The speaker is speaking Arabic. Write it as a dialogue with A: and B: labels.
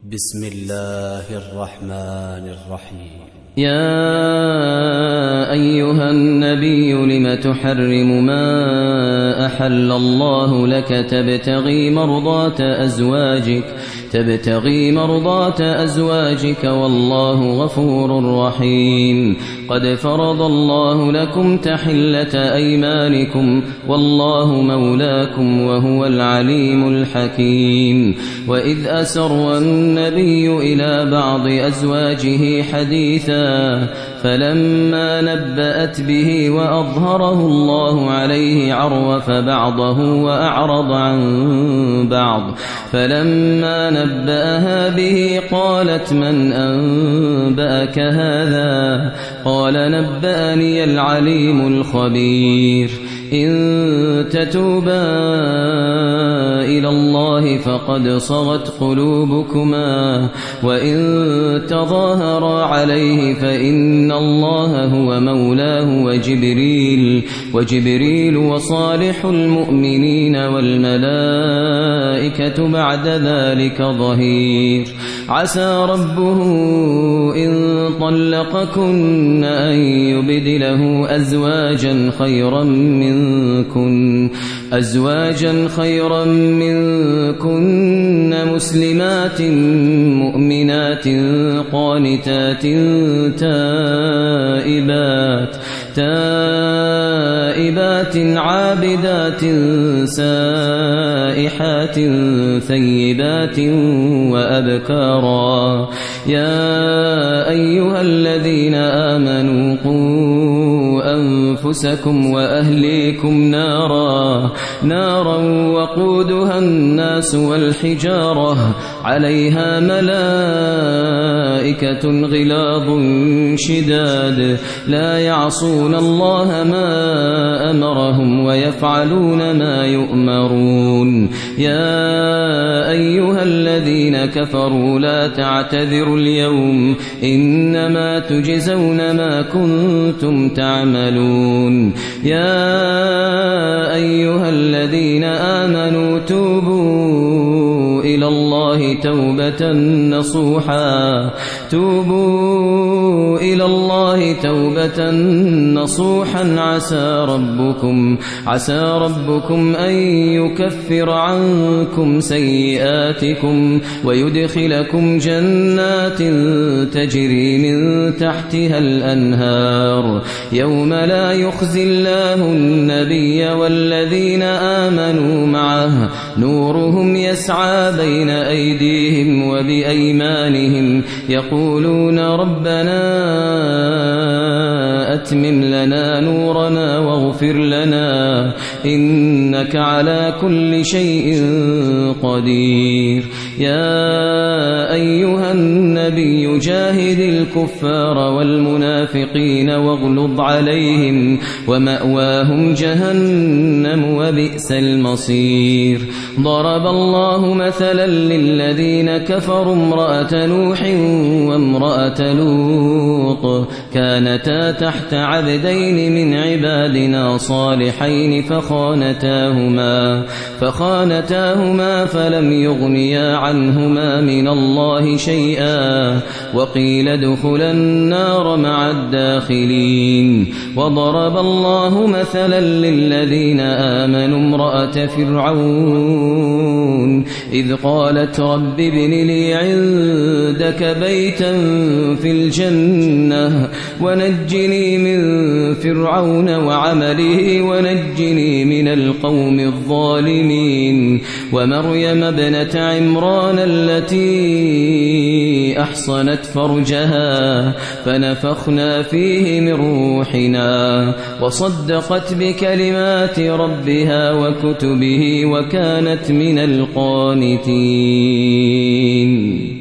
A: بسم الله الرحمن الرحيم.
B: يا أيها النبي لم تحرم ما أحل الله لك تبتغي مرضات أزواجك والله غفور رحيم. قد فرض الله لكم تحلة أيمانكم والله مولاكم وهو العليم الحكيم. وإذ أسر النبي إلى بعض أزواجه حديثا فلما نبأت به وأظهره الله عليه عرف بعضه وأعرض عن بعض. فلما نبأها به قالت من أنبأك هذا؟ قال نبأني العليم الخبير. إن تتوبا إلى الله فقد صغت قلوبكما وإن تظاهرا عليه فإن الله هو مولاه وجبريل وصالح المؤمنين والملائكة بعد ذلك ظهير. عسى ربه إن طلقكن أن يبدله أزواجا خيرا منكن مسلمات مؤمنات قانتات تائبات عابدات سائحات ثيبات وأبكارا. يا أيها الذين آمنوا قوا أنفسكم وأهليكم نارا وقودها الناس والحجارة عليها ملائكة غلاظ شداد لا يعصون الله ما أمرهم ويفعلون ما يؤمرون. يا أيها الذين كفروا لا تعتذروا اليوم إنما تجزون ما كنتم تعملون. يا أيها الذين آمنوا توبوا إلى الله توبة نصوحا عسى ربكم أن يكفر عنكم سيئاتكم ويدخلكم جنات تجري من تحتها الأنهار يوم لا يخزي الله النبي والذين آمنوا معه نورهم يسعى بين أيديهم وبأيمانهم يقولون ربنا أتمم لنا نورنا واغفر لنا إنك على كل شيء قدير. يا أيها النبي جاهد الكفار والمنافقين واغلظ عليهم ومأواهم جهنم وبئس المصير. ضرب الله مثلا للذين كفروا امرأة نوح وامرأة لوط كانتا تحت عبدين من عبادنا صالحين فخانتاهما فلم يغنيا عنهما من الله شيئا وقيل ادخلا النار مع الداخلين. وضرب الله مثلا للذين آمنوا امرأة فرعون إذ قالت رب ابن لي عندك بيتا في الجنة ونجني من فرعون وعمله ونجني من القوم الظالمين. ومريم ابنة عمران التي أحصنت فرجها فنفخنا فيه من روحنا وصدقت بكلمات ربها وكتبه وكانت من القانتين.